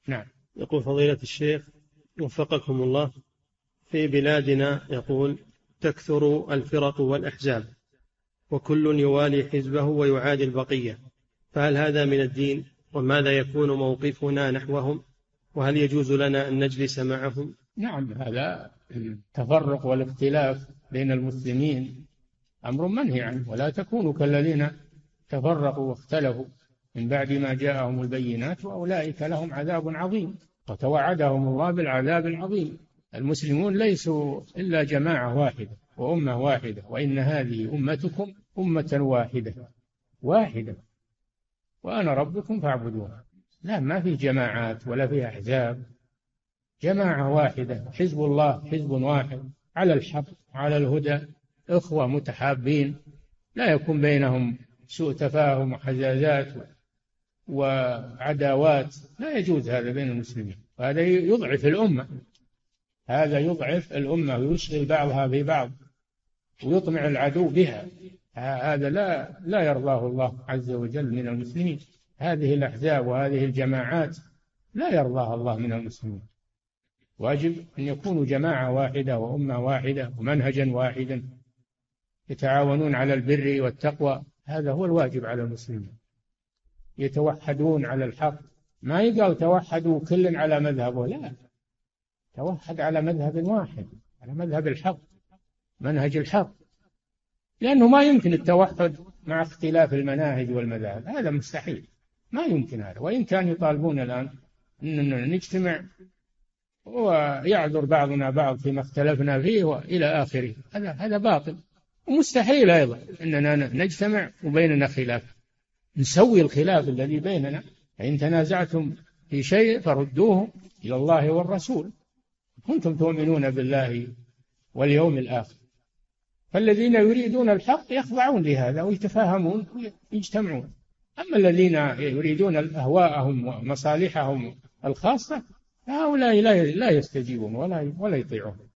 نعم. يقول فضيلة الشيخ وفقكم الله، في بلادنا يقول تكثر الفرق والأحزاب وكل يوالي حزبه ويعادي البقية، فهل هذا من الدين؟ وماذا يكون موقفنا نحوهم؟ وهل يجوز لنا أن نجلس معهم؟ نعم، هذا التفرق والاختلاف بين المسلمين أمر منهي عنه، ولا تكونوا كالذين تفرقوا واختلفوا من بعد ما جاءهم البينات وأولئك لهم عذاب عظيم، وتوعدهم الله بالعذاب العظيم. المسلمون ليسوا إلا جماعة واحدة وأمة واحدة، وإن هذه أمتكم أمة واحدة وأنا ربكم فاعبدون. لا، ما في جماعات ولا في أحزاب، جماعة واحدة، حزب الله حزب واحد على الحق على الهدى، إخوة متحابين، لا يكون بينهم سوء تفاهم وحزازات وعداوات، لا يجوز هذا بين المسلمين. وهذا يضعف الأمة، هذا يضعف الأمة ويشغل بعضها ببعض ويطمع العدو بها. هذا لا يرضاه الله عز وجل من المسلمين. هذه الأحزاب وهذه الجماعات لا يرضاها الله من المسلمين. واجب أن يكونوا جماعة واحدة وأمة واحدة ومنهجا واحدا يتعاونون على البر والتقوى، هذا هو الواجب على المسلمين. يتوحدون على الحق، ما يقال توحدوا كل على مذهبه، لا، توحد على مذهب واحد، على مذهب الحق، منهج الحق، لأنه ما يمكن التوحد مع اختلاف المناهج والمذاهب، هذا مستحيل، ما يمكن هذا. وإن كان يطالبون الآن أننا نجتمع ويعذر بعضنا بعض فيما اختلفنا فيه وإلى آخره، هذا باطل ومستحيل أيضا أننا نجتمع وبيننا خلاف، نسوي الخلاف الذي بيننا. فإن تنازعتم في شيء فردوه إلى الله والرسول كنتم تؤمنون بالله واليوم الآخر. فالذين يريدون الحق يخضعون لهذا ويتفاهمون ويجتمعون، أما الذين يريدون أهواءهم ومصالحهم الخاصة فهؤلاء لا يستجيبون ولا يطيعون.